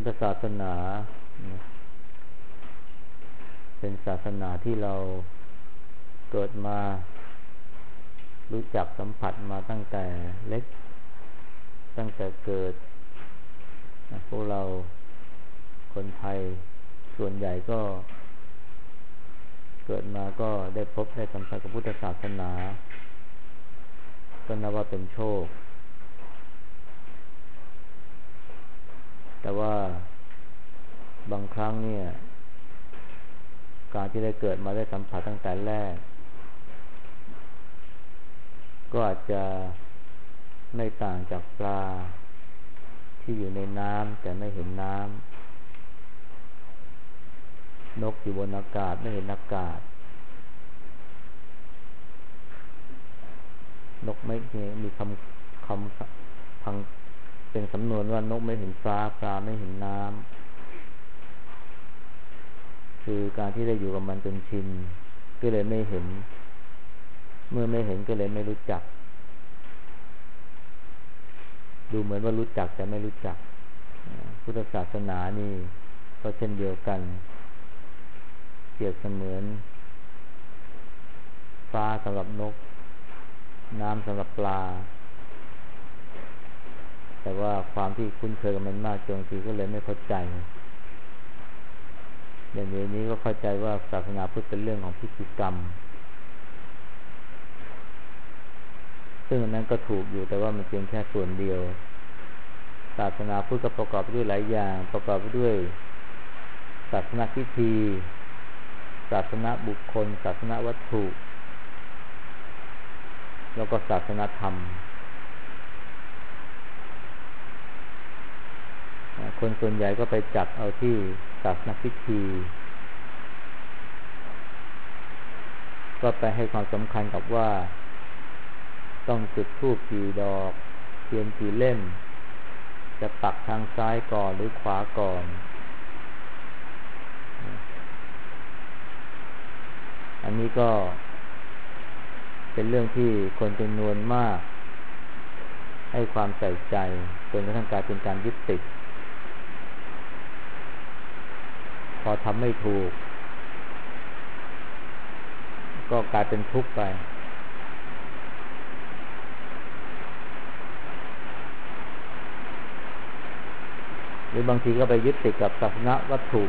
ธศาสนาเป็นศาสนาที่เราเกิดมารู้จักสัมผัสมาตั้งแต่เล็กตั้งแต่เกิดพวกเราคนไทยส่วนใหญ่ก็เกิดมาก็ได้พบได้สัมผัสกับพุทธศาสนาก็นับว่าเป็นโชคแต่ว่าบางครั้งเนี่ยการที่ได้เกิดมาได้สัมผัสตั้งแต่แรกก็อาจจะไม่ต่างจากปลาที่อยู่ในน้ำแต่ไม่เห็นน้ำนกอยู่บนอากาศไม่เห็นอากาศนกไม่มีคำพังเป็นสำนวนว่านกไม่เห็นฟ้าปลาไม่เห็นน้ำคือการที่ได้อยู่กับมันจนชินก็เลยไม่เห็นเมื่อไม่เห็นก็เลยไม่รู้จักดูเหมือนว่ารู้จักแต่ไม่รู้จักพุทธศาสนานี่ก็เช่นเดียวกันเปรียบเสมือนฟ้าสำหรับนกน้ำสำหรับปลาแต่ว่าความที่คุ้นเคยกับมันมากจนบางทีก็เลยไม่เข้าใจอย่างนี้ก็เข้าใจว่าศาสนาพุทธเป็นเรื่องของพิธีกรรมซึ่งอันนั้นก็ถูกอยู่แต่ว่ามันเพียงแค่ส่วนเดียวศาสนาพุทธก็ประกอบไปด้วยหลายอย่างประกอบไปด้วยศาสนาพิธีศาสนาบุคคลศาสนาวัตถุแล้วก็ศาสนาธรรมคนส่วนใหญ่ก็ไปจัดเอาที่ศาสนาพิธีก็ไปให้ความสำคัญกับว่าต้องจุดธูปกี่ดอกเทียนกี่เล่มจะปักทางซ้ายก่อนหรือขวาก่อนอันนี้ก็เป็นเรื่องที่คนจำนวนมากให้ความใส่ใจจนกระทั่งกลายเป็นการยึดติดพอทำไม่ถูกก็กลายเป็นทุกข์ไปหรือบางทีก็ไปยึดติดกับศาสนวัตถุ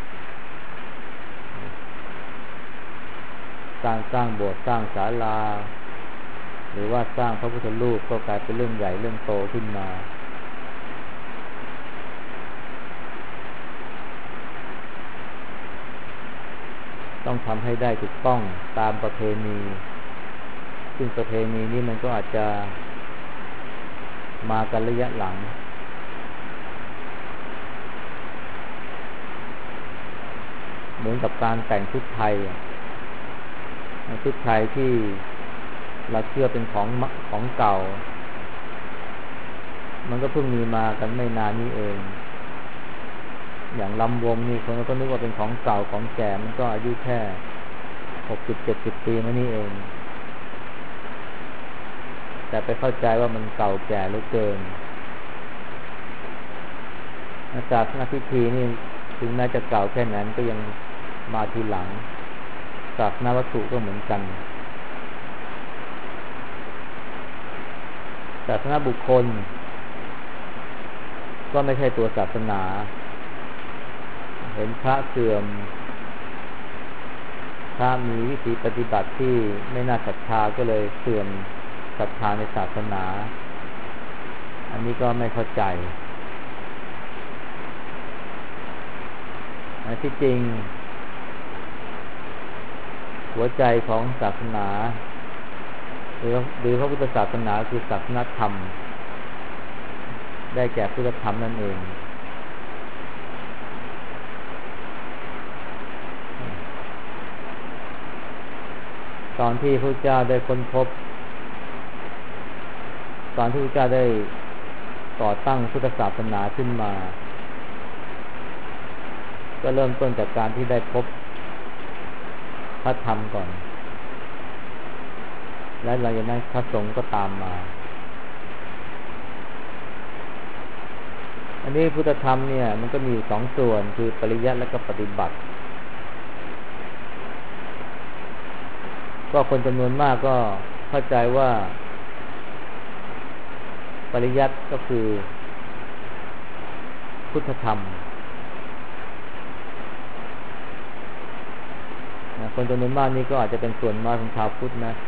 สร้างโบสถ์สร้างศาลาหรือว่าสร้างพระพุทธรูปก็กลายเป็นเรื่องใหญ่เรื่องโตขึ้นมาต้องทำให้ได้ถูกต้องตามประเพณีซึ่งประเพณีนี้มันก็อาจจะมากันระยะหลังเหมือนกับการแต่งชุดไทยชุดไทยที่เราเชื่อเป็นของเก่ามันก็เพิ่งมีมากันไม่นานนี้เองอย่างลำวงนี่คนก็นึกว่าเป็นของเก่าของแก่มันก็อายุแค่60-70 ปีมานี่เองแต่ไปเข้าใจว่ามันเก่าแก่เหลือเกินศาสนาพิธีนี่ถึงแม้จะเก่าแค่นั้นก็ยังมาทีหลังศาสนาวัตถุก็เหมือนกันศาสนาบุคคลก็ไม่ใช่ตัวศาสนาเห็นพระเสื่อมพระมีวิธีปฏิบัติที่ไม่น่าศรัทธาก็เลยเสื่อมศรัทธาในศาสนาอันนี้ก็ไม่เข้าใจที่จริงหัวใจของศาสนาหรือพระพุทธศาสนาคือศาสนธรรมได้แก่พุทธธรรมนั่นเองตอนที่พระเจ้าได้ค้นพบตอนที่พระเจ้าได้ก่อตั้งพุทธศาสนาขึ้นมาก็เริ่มต้นจากการที่ได้พบพระธรรมก่อนและหลังจากนั้นพระสงฆ์ก็ตามมาอันนี้พุทธธรรมเนี่ยมันก็มีอยู่สองส่วนคือปริยัติและก็ปฏิบัติก็คนจำนวนมากก็เข้าใจว่าปริยัติก็คือพุทธธรรมคนจำนวนมากนี่ก็อาจจะเป็นส่วนน้อยของชาวพุทธนะ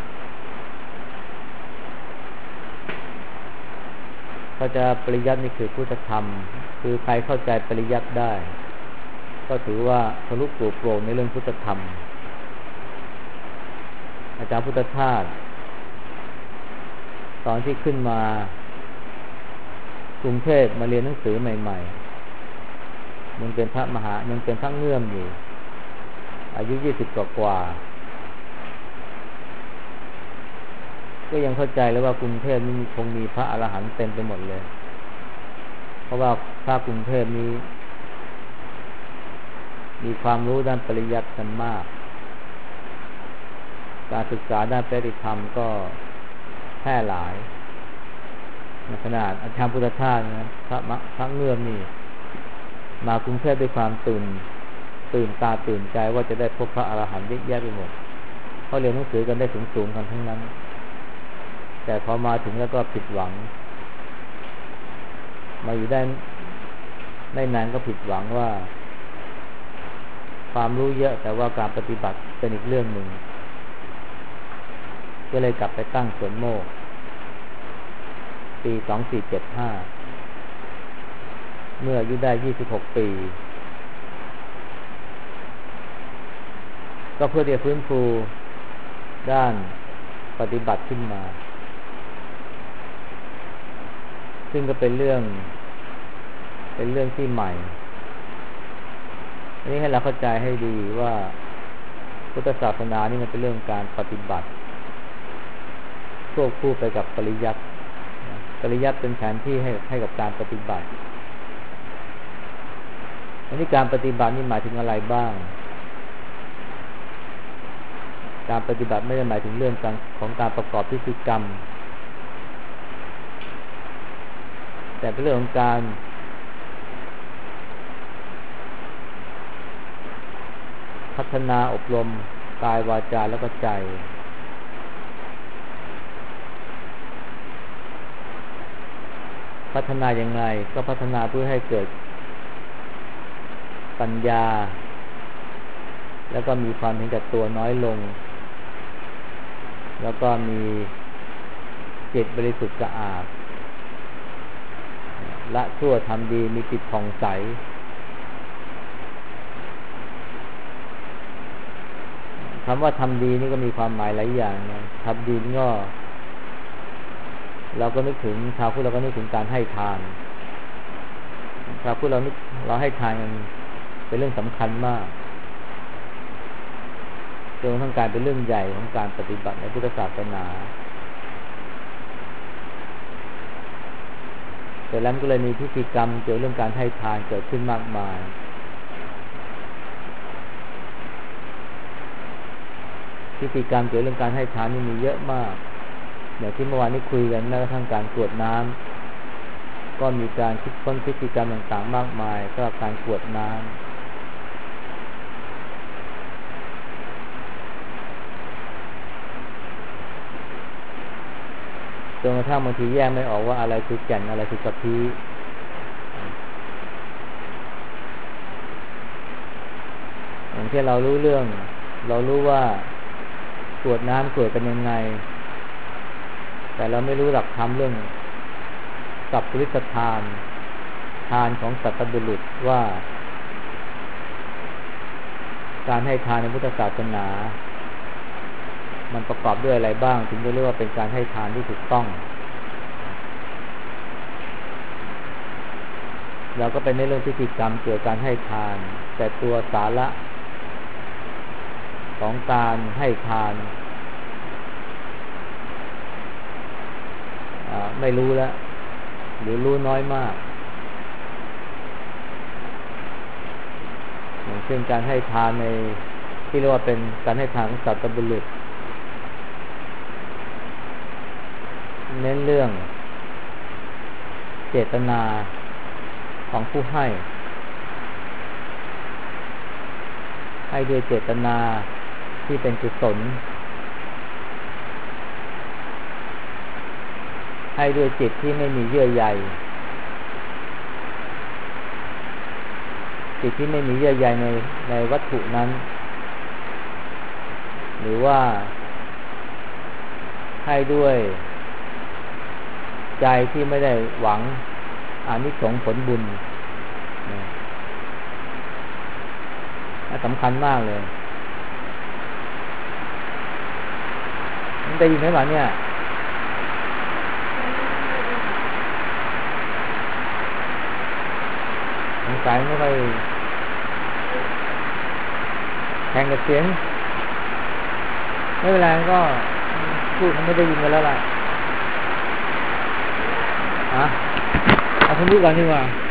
เขาจะปริยัตินี่คือพุทธธรรมคือใครเข้าใจปริยัติได้ก็ถือว่าทะลุปลุกโปร่งในเรื่องพุทธธรรมอาจารย์พุทธทาสตอนที่ขึ้นมากรุงเทพมาเรียนหนังสือใหม่ๆยังเป็นพระเงื่อมอยู่อายุ20กว่าก็ยังเข้าใจแล้วว่ากรุงเทพนี่คงมีพระอรหันต์เต็มไปหมดเลยเพราะว่าพระกรุงเทพนี้มีความรู้ด้านปริยัติกันมากการศึกษาด้านปฏิธรรมก็แพร่หลายในขนาดอาจารย์พุทธทาสนะพระเงื่อมนี่มากรุงเทพด้วยความตื่นตาตื่นใจว่าจะได้พบพระอรหันต์เยอะแยะไปหมดเขาเรียนหนังสือกันได้สูงกันทั้งนั้นแต่พอมาถึงแล้วก็ผิดหวังมาอยู่ได้นานก็ผิดหวังว่าความรู้เยอะแต่ว่าการปฏิบัติเป็นอีกเรื่องหนึ่งก็เลยกลับไปตั้งสวนโมกปี2475เมื่ออายุได้26ปีก็เพื่อที่จะฟื้นฟูด้านปฏิบัติขึ้นมาซึ่งก็เป็นเรื่องที่ใหม่อันนี้ให้เราเข้าใจให้ดีว่าพุทธศาสนานี่มันเป็นเรื่องการปฏิบัติควบคู่ไปกับปริยัติเป็นแผนที่ให้กับการปฏิบัติอันนี้การปฏิบัตินี่หมายถึงอะไรบ้างการปฏิบัติไม่ได้หมายถึงเรื่องของการประกอบพิธีกรรมแต่เป็นเรื่องของการพัฒนาอบรมกายวาจาแล้วก็ใจพัฒนายังไงก็พัฒนาเพื่อให้เกิดปัญญาแล้วก็มีความเห็นแก่ตัวน้อยลงแล้วก็มีจิตบริสุทธิ์สะอาดละชั่วทำดีมีจิตผ่องใสคำว่าทำดีนี่ก็มีความหมายหลายอย่างนะทำดีนี่ก็เราก็นึกถึงชาวพุทธเราก็นึกถึงการให้ทานชาวพุทธเราให้ทานกันเป็นเรื่องสำคัญมากจนทั้งการเป็นเรื่องใหญ่ของการปฏิบัติในพุทธศาสนาแต่แล้วก็เลยมีพิธีกรรมเกี่ยวกับเรื่องการให้ทานเกิดขึ้นมากมายพิธีกรรมเกี่ยวกับเรื่องการให้ทานนี่มีเยอะมากอย่างที่เมื่อวานนี้คุยกันแม้กระทั่งการกรวดน้ำก็มีการคิดค้นพิธีกรรมต่างๆมากมายสำหรับการกรวดน้ำจนกระทั่งบางทีแยกไม่ออกว่าอะไรคือแก่นอะไรคือกะทิอย่างที่เรารู้ว่ากรวดน้ำกรวดกันยังไงแต่เราไม่รู้หลักธรรมเรื่องสัพพุริสทานของสัตบุรุษว่าการให้ทานในพุทธศาสนามันประกอบด้วยอะไรบ้างถึงจะเรียกว่าเป็นการให้ทานที่ถูกต้องเราก็เป็นในเรื่องพิธีกรรมเกี่ยวกับการให้ทานแต่ตัวสาระของการให้ทานไม่รู้แล้วหรือรู้น้อยมากอย่างเช่นการให้ทานในที่เรียกว่าเป็นการให้ทานของสัตบุรุษเน้นเรื่องเจตนาของผู้ให้ด้วยเจตนาที่เป็นกุศลให้ด้วยจิตที่ไม่มีเยื่อใยจิตที่ไม่มีเยื่อใยในวัตถุนั้นหรือว่าให้ด้วยใจที่ไม่ได้หวังอานิสงส์ผลบุญสำคัญมากเลยมันได้ยินไหมวะเนี่ยสงสัยไม่ค่อยแข่งกับเสียงไม่เป็นไรก็พูดมันไม่ได้ยินกันแล้วล่ะเอาคุณพูดก่อนดีกว่า